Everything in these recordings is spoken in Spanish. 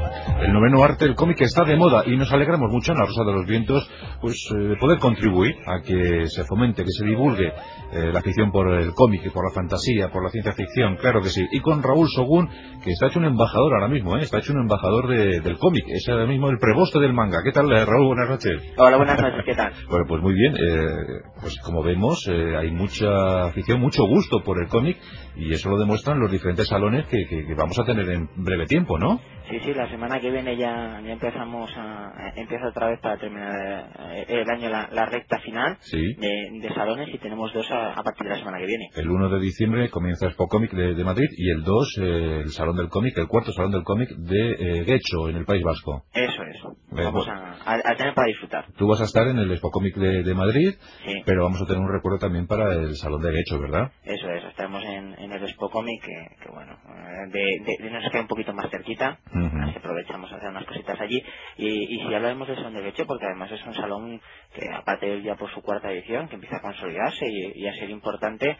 El noveno arte del cómic está de moda y nos alegramos mucho en La Rosa de los Vientos de poder contribuir a que se fomente, que se divulgue la afición por el cómic y por la fantasía, por la ciencia ficción, claro que sí. Y con Raúl Sogún, que está hecho un embajador ahora mismo, está hecho un embajador del cómic, es ahora mismo el preboste del manga. ¿Qué tal, Raúl? Buenas noches. Hola, buenas noches, ¿qué tal? Bueno, pues muy bien, pues como vemos hay mucha afición, mucho gusto por el cómic y eso lo demuestran los diferentes salones que vamos a tener en breve tiempo, ¿no? Sí, la semana que viene ya empieza otra vez para terminar el año la recta final de salones y tenemos dos a partir de la semana que viene. El 1 de diciembre comienza Expo Cómic de Madrid y el 2 el Salón del Cómic, el cuarto Salón del Cómic de Guecho, en el País Vasco. Eso. Vamos a tener para disfrutar. Tú vas a estar en el Expo Cómic de Madrid, sí, pero vamos a tener un recuerdo también para el Salón de Guecho, ¿verdad? Eso, estaremos en el Expo Cómic que bueno, nos queda un poquito más cerquita. Así aprovechamos a hacer unas cositas allí y si hablaremos del Salón de Guecho, porque además es un salón que aparte de ya por su cuarta edición que empieza a consolidarse y a ser importante,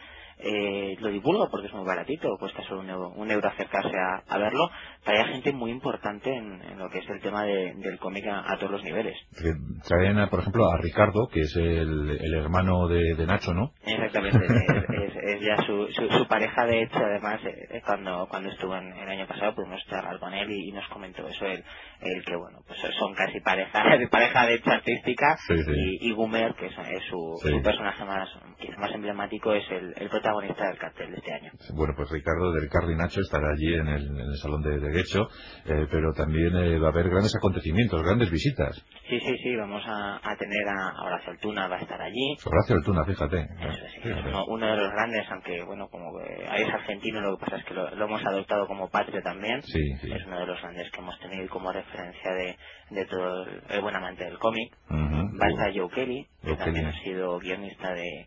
lo divulga porque es muy baratito, cuesta solo un euro acercarse a verlo. Trae a gente muy importante en lo que es el tema del cómic a todos los niveles. Traen, por ejemplo, a Ricardo, que es el hermano de Nacho, ¿no? Exactamente, es ya su pareja. De hecho, además, cuando estuvo el año pasado pudimos charlar con él y nos comentó eso, él que bueno, pues son casi pareja de hecho artística. Y Gumer, que es su personaje quizá más emblemático, es el protagonista del cartel de este año. Bueno, pues Ricardo y Nacho estará allí en el Salón de Guecho, pero también va a haber grandes acontecimientos, grandes visitas. Sí, vamos a tener a Horacio Altuna, va a estar allí. Horacio Altuna, fíjate. Es uno de los grandes, aunque bueno, como es argentino, lo que pasa es que lo hemos adoptado como patrio también. Es uno de los grandes que hemos tenido como referencia de todo el buen amante del cómic. Va a estar Joe Kelly, que también ha sido guionista de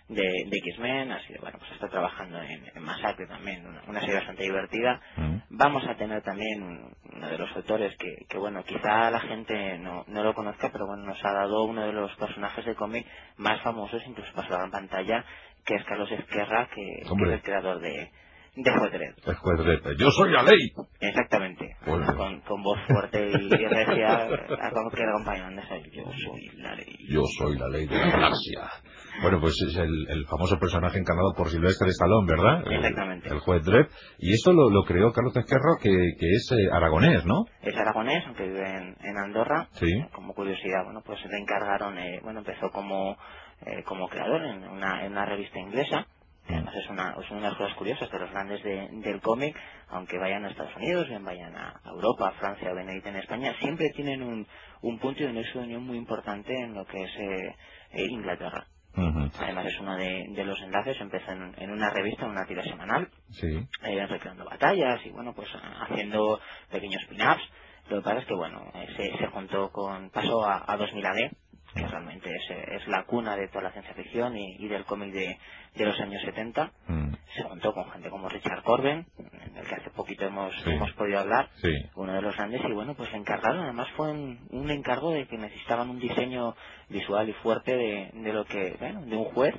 X-Men, pues está trabajando en Masacre también, una serie bastante divertida. Vamos a tener también uno de los autores que bueno, quizá la gente no lo conozca, pero bueno, nos ha dado uno de los personajes de cómic más famosos, incluso para la gran pantalla, que es Carlos Ezquerra, que es el creador de Juez Dredd. Yo soy la ley. Exactamente. Con voz fuerte y recia, que era acompañante. Yo soy la ley. Yo soy la ley de la galaxia. Bueno, pues es el famoso personaje encarnado por Sylvester Stallone, ¿verdad? Exactamente. El juez Dredd. Y esto lo creó Carlos Ezquerra, que es aragonés, ¿no? Es aragonés, aunque vive en Andorra. Sí. Como curiosidad, bueno, pues le encargaron, empezó como creador en una revista inglesa. Además es una de las cosas curiosas de los grandes del cómic, aunque vayan a Estados Unidos, bien vayan a Europa, a Francia o Benedict en España, siempre tienen un punto de nexo de unión muy importante en lo que es Inglaterra. Además es uno de los enlaces. Empezó en una revista, en una tira semanal, recreando batallas y bueno, pues haciendo pequeños pin-ups. Lo que pasa es que bueno, se juntó pasó a 2000 AD, que realmente es la cuna de toda la ciencia ficción y del cómic de los años 70. Se juntó con gente como Richard Corben, del que hace poquito hemos podido hablar, uno de los grandes, y bueno, pues le encargaron. Además fue un encargo de que necesitaban un diseño visual y fuerte de lo que, bueno, de un juez,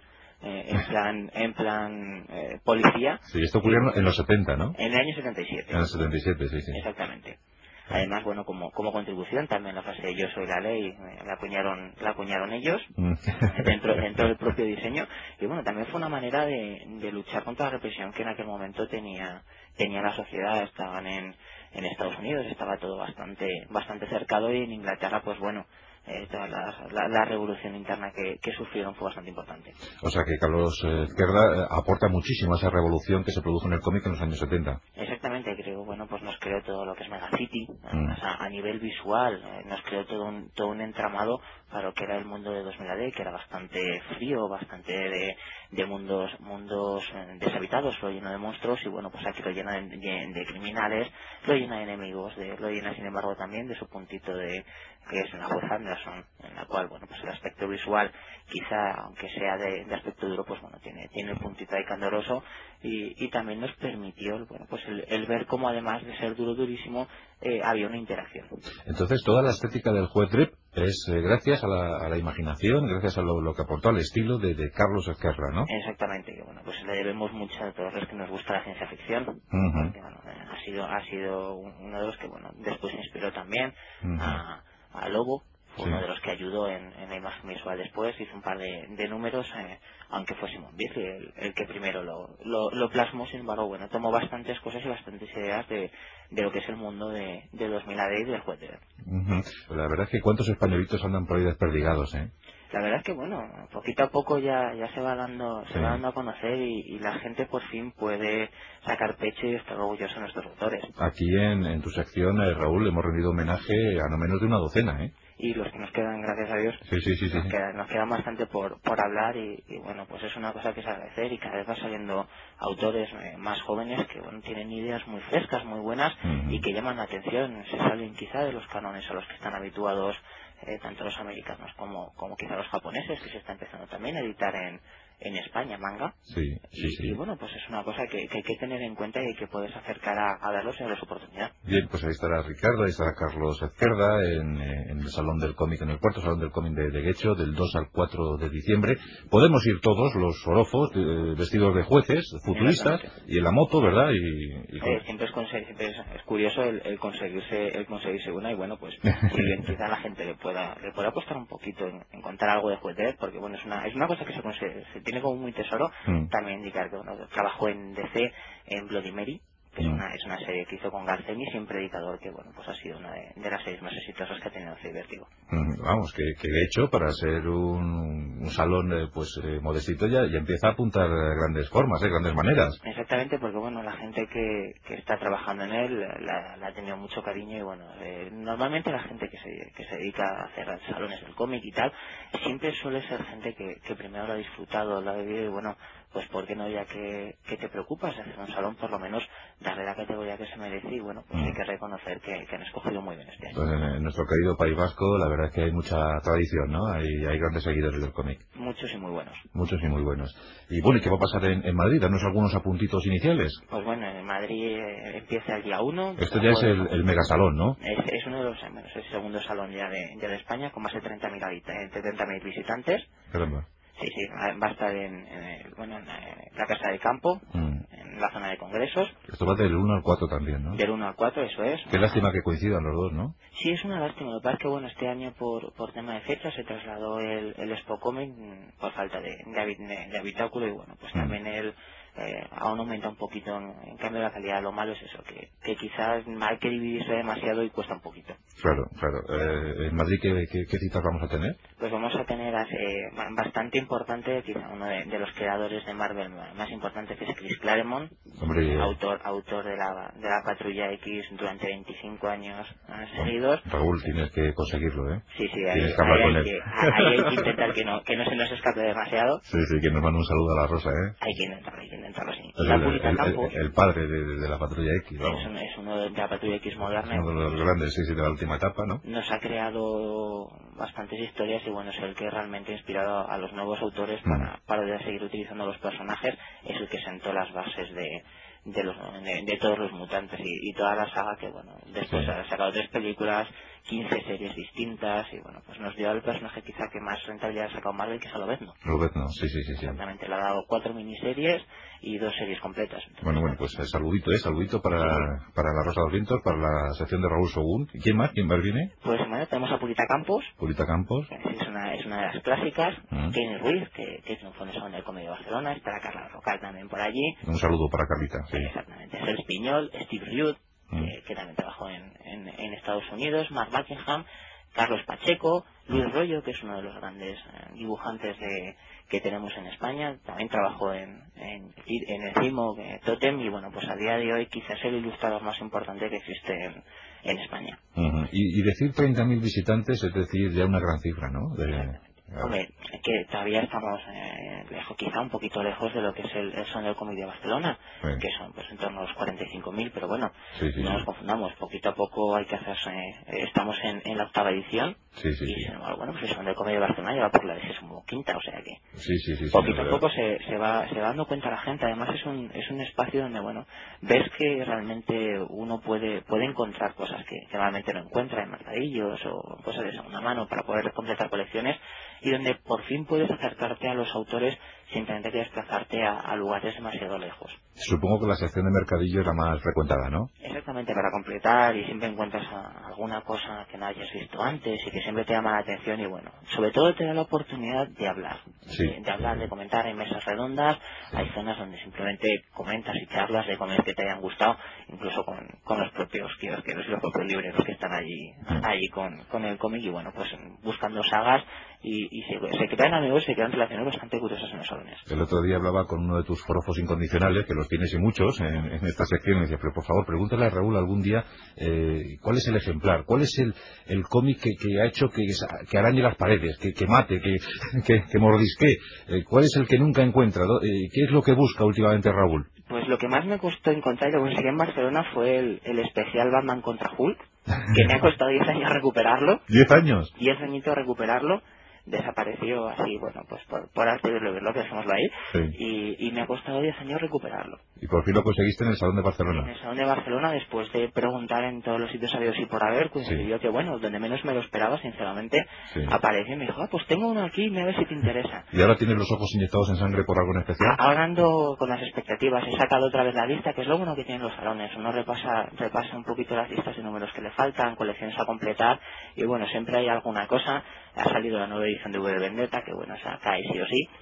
en plan policía. Sí, esto ocurrió en los 70, ¿no? En el año 77. En el 77, sí. Exactamente. Además, bueno, como contribución también la frase de yo soy la ley la acuñaron ellos dentro del propio diseño. Y bueno, también fue una manera de luchar contra la represión que en aquel momento tenía la sociedad. Estaban en Estados Unidos, estaba todo bastante cercado, y en Inglaterra, pues bueno, toda la revolución interna que sufrieron fue bastante importante. O sea que Carlos Ezquerra aporta muchísimo a esa revolución que se produjo en el cómic en los años 70. Exactamente, creo, bueno, pues nos creó todo lo que es Megacity, a nivel visual, nos creó todo un entramado para lo que era el mundo de 2000 AD, que era bastante frío, bastante de mundos deshabitados, lo lleno de monstruos, y bueno, pues aquí lo llena de criminales, lo llena de enemigos, lo llena sin embargo también de su puntito que es una jueza Anderson, en la cual, bueno, pues el aspecto visual, quizá, aunque sea de aspecto duro, pues bueno, tiene el puntito ahí candoroso, y también nos permitió, bueno, pues el ver cómo, además de ser durísimo, había una interacción. Entonces toda la estética del juez Dredd Es gracias a la imaginación, gracias a lo que aportó al estilo de Carlos Ezquerra, ¿no? Exactamente, que bueno, pues le debemos mucho a todos los que nos gusta la ciencia ficción, porque bueno, ha sido uno de los que bueno después inspiró también a Lobo. Fue uno de los que ayudó en la imagen visual después, hizo un par de números, aunque fue Simon Bisley el que primero lo plasmó. Sin embargo, bueno, tomó bastantes cosas y bastantes ideas de lo que es el mundo de 2000 AD y del juez de Verne. La verdad es que cuántos españolitos andan por ahí desperdigados, ¿eh? La verdad es que bueno, poquito a poco ya se va dando a conocer y la gente por fin puede sacar pecho y estar orgulloso de nuestros autores. Aquí en tu sección, Raúl, hemos rendido homenaje a no menos de una docena, ¿eh? Y los que nos quedan, gracias a Dios, sí. nos quedan bastante por hablar y bueno, pues es una cosa que es agradecer, y cada vez va saliendo autores más jóvenes que bueno tienen ideas muy frescas, muy buenas y que llaman la atención, se salen quizá de los cánones a los que están habituados tanto los americanos como quizá los japoneses, que se está empezando también a editar en España manga. Sí. Y bueno, pues es una cosa que hay que tener en cuenta y que puedes acercar a darlos y darles oportunidad. Bien, pues ahí estará Ricardo, ahí estará Carlos Ezquerra en el Salón del Cómic, en el cuarto Salón del Cómic de Guecho, del 2 al 4 de diciembre. Podemos ir todos, los orofos, vestidos de jueces, futuristas, y en la moto, ¿verdad? Siempre es curioso el conseguirse una, y bueno, pues si bien quizá la gente le pueda costar un poquito en contar algo de juez de Dredd, porque bueno, es una cosa que se tiene como muy tesoro. También indicar que bueno, trabajó en DC en Bloody Mary, que es una serie que hizo con Garcenis, y un predicador que bueno, pues ha sido una de las series más exitosas que ha tenido Vértigo. Vamos, que de hecho para ser un salón modestito ya empieza a apuntar grandes formas, grandes maneras. Exactamente, porque bueno, la gente que está trabajando en él la ha tenido mucho cariño, y bueno, normalmente la gente que se dedica a hacer salones del cómic y tal, siempre suele ser gente que primero lo ha disfrutado, lo ha vivido, y bueno, pues por qué no, ya que te preocupas de hacer un salón, por lo menos darle la categoría que se merece, y bueno, pues hay que reconocer que han escogido muy bien este año. Pues en nuestro querido País Vasco, la verdad es que hay mucha tradición, ¿no? Hay grandes seguidores del cómic. Muchos y muy buenos. Muchos y muy buenos. Y bueno, ¿y qué va a pasar en Madrid? Danos algunos apuntitos iniciales. Pues bueno, en Madrid empieza el día 1. Esto ya es el megasalón, ¿no? Es uno de los, bueno, es el segundo salón ya de España, con más de 30.000 visitantes. Caramba. Sí, va a estar en la Casa de Campo, en la zona de congresos. Esto va del 1 al 4 también, ¿no? Del 1 al 4, eso es. Qué lástima que coincidan los dos, ¿no? Sí, es una lástima. Lo que pasa es que bueno, este año por tema de fecha se trasladó el Expo Comic por falta de habitáculo, y bueno, pues también aún aumenta un poquito en cambio la calidad. Lo malo es eso, que quizás hay que dividirse demasiado y cuesta un poquito. Claro. ¿En Madrid qué citas vamos a tener? Pues vamos a tener bastante importante, quizá uno de los creadores de Marvel más importantes, que es Chris Claremont. Hombre, autor de la Patrulla X durante 25 años seguidos. Raúl, tienes que conseguirlo, ¿eh? Sí, tienes que hablar con él. Ahí hay que intentar que no se nos escape demasiado. Sí, que nos manda un saludo a la Rosa, ¿eh? Hay que intentarlo, sí. El padre de la Patrulla X, vamos. Es uno de la Patrulla X moderna. Es uno de los grandes, sí, de la última etapa, ¿no? Nos ha creado bastantes historias, y bueno, es el que realmente ha inspirado a los nuevos autores para seguir utilizando los personajes. Es el que sentó las bases de todos los mutantes y toda la saga, que bueno, después ha sacado 3 películas, 15 series distintas, y bueno, pues nos dio al personaje quizá que más rentabilidad ha sacado Marvel, que es a Lobezno. Lobezno, sí. Exactamente, le ha dado 4 miniseries y 2 series completas. Entonces, bueno, pues saludito para la Rosa de los Vientos, para la sección de Raúl Sogún. ¿Quién más viene? Pues bueno, tenemos a Purita Campos. Es una de las clásicas. Kenny Ruiz, que triunfó en el Salón del Cómic de Barcelona. Estará Carla Rocal también por allí. Un saludo para Carlita. Sí. Exactamente. Serge Piñol, Steve Rude, que también trabajó en Estados Unidos, Mark Buckingham, Carlos Pacheco, Luis Rollo, que es uno de los grandes dibujantes que tenemos en España. También trabajó en el Cimo Totem, y bueno, pues a día de hoy quizás es el ilustrador más importante que existe en España. Y decir 30.000 visitantes es decir ya una gran cifra, ¿no? Hombre, que todavía estamos lejos, quizá un poquito lejos de lo que es el Salón del Cómic de Barcelona, que son pues en torno a los 45.000, pero bueno, no nos confundamos, poquito a poco hay que hacerse. Estamos en la 8ª edición, Sí, sí, y sí. sin embargo, bueno, pues el Salón del Cómic de Barcelona lleva por la 15ª, o sea que Sí, sí, sí, sí, poquito la a verdad. poco se va dando cuenta la gente. Además es un espacio donde, bueno, ves que realmente uno puede encontrar cosas que realmente no encuentra en mercadillos o cosas de segunda mano para poder completar colecciones, y donde por fin puedes acercarte a los autores sin tener que desplazarte a lugares demasiado lejos. Supongo que la sección de mercadillo es la más frecuentada, ¿no? Exactamente, para completar, y siempre encuentras alguna cosa que no hayas visto antes y que siempre te llama la atención, y bueno, sobre todo te da la oportunidad de hablar, Sí. de hablar, de comentar en mesas redondas. Sí. Hay zonas donde simplemente comentas y charlas de cómics que te hayan gustado, incluso con los propios kiosqueros y los propios libreros que están allí con el cómic, y bueno, pues buscando sagas, y se crean amigos, se crean relaciones bastante curiosas en los salones. El otro día hablaba con uno de tus forofos incondicionales, que los tienes y muchos en esta sección, y decía, pero por favor, pregúntale a Raúl algún día cuál es el ejemplar, cuál es el cómic que ha hecho que arañe las paredes, que mate, que mordisque, cuál es el que nunca encuentra, ¿no? ¿Qué es lo que busca últimamente Raúl? Pues lo que más me costó encontrar y lo conseguí en Barcelona fue el especial Batman contra Hulk, que me ha costado 10 años recuperarlo, 10 años. 10 añitos recuperarlo. Desapareció así, bueno, pues por arte de lo que dejémoslo ahí, Sí. y me ha costado 10 años recuperarlo. Y por fin lo conseguiste en el Salón de En Barcelona. el Salón de Barcelona, después de preguntar en todos los sitios habidos y por haber, coincidió que, bueno, donde menos me lo esperaba, sinceramente, Sí. apareció y me dijo, pues tengo uno aquí, me a ver si te interesa. ¿Y ahora tienes los ojos inyectados en sangre por algo en especial? Ahora ando con las expectativas, he sacado otra vez la lista, que es lo bueno que tienen los salones. Uno repasa un poquito las listas de números que le faltan, colecciones a completar, y bueno, siempre hay alguna cosa. Ha salido la nueva edición de V de Vendetta, que bueno, esa cae sí o sí,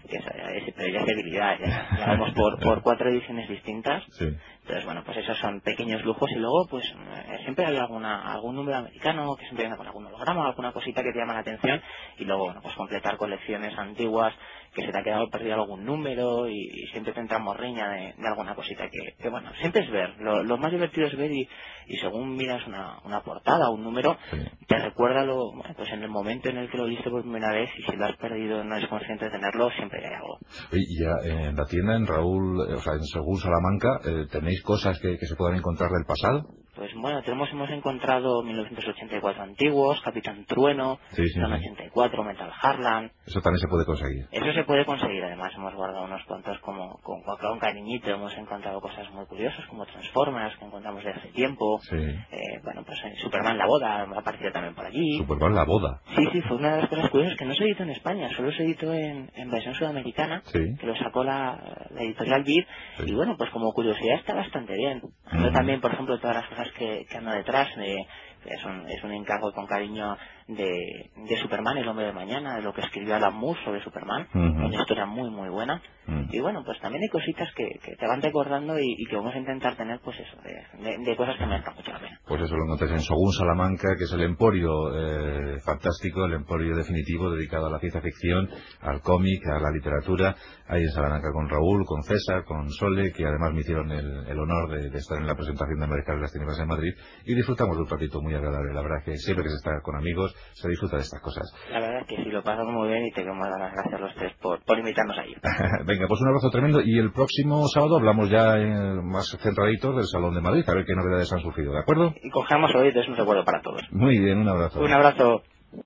pero ya es debilidad, ya vamos por 4 ediciones distintas. Sí. Entonces, bueno, pues esos son pequeños lujos, y luego, pues, siempre hay algún número americano que siempre viene con algún holograma, alguna cosita que te llama la atención, y luego, bueno, pues completar colecciones antiguas que se te ha quedado perdido algún número, y siempre te entra morriña de alguna cosita que, bueno, siempre es ver. Lo más divertido es ver, y según miras una portada o un número, te recuerda bueno, pues en el momento en el que lo viste por primera vez, y si lo has perdido no eres consciente de tenerlo, siempre hay algo. Y ya en la tienda, en Raúl, o sea, en Según Salamanca, ¿tenéis cosas que se puedan encontrar del pasado? Pues bueno, hemos encontrado 1984 antiguos, Capitán Trueno, Zona 84, Metal Harlan. Eso también se puede conseguir. Eso se puede conseguir. Además hemos guardado unos cuantos con cariñito. Hemos encontrado cosas muy curiosas como Transformers, que encontramos de hace tiempo. Bueno, pues Superman la boda ha aparecido también por allí. Superman la boda. Sí, fue una de las cosas curiosas que no se editó en España, solo se editó en versión sudamericana, que lo sacó la editorial Vid, y bueno, pues como curiosidad está bastante bien. Ando también, por ejemplo, todas las cosas que ando detrás, es un encargo con cariño de Superman, el hombre de mañana, de lo que escribió Alan Moore sobre Superman, una historia muy muy buena. Y bueno, pues también hay cositas que te van recordando, y que vamos a intentar tener, pues eso, de cosas que merezcan mucho la pena. Pues eso lo encontráis en Sogún Salamanca, que es el emporio fantástico, el emporio definitivo dedicado a la ciencia ficción, al cómic, a la literatura. Ahí en Salamanca con Raúl, con César, con Sole, que además me hicieron el honor de estar en la presentación de América de las Tinieblas en Madrid, y disfrutamos de un ratito muy agradable. La verdad que siempre que se está con amigos se disfruta de estas cosas. La verdad es que sí, lo pasamos muy bien, y te queremos dar las gracias a los tres por invitarnos ahí. Venga, pues un abrazo tremendo, y el próximo sábado hablamos ya más centraditos del Salón de Madrid, a ver qué novedades han surgido, ¿de acuerdo? Y cogemos hoy, es un recuerdo para todos. Muy bien, un abrazo. Un abrazo.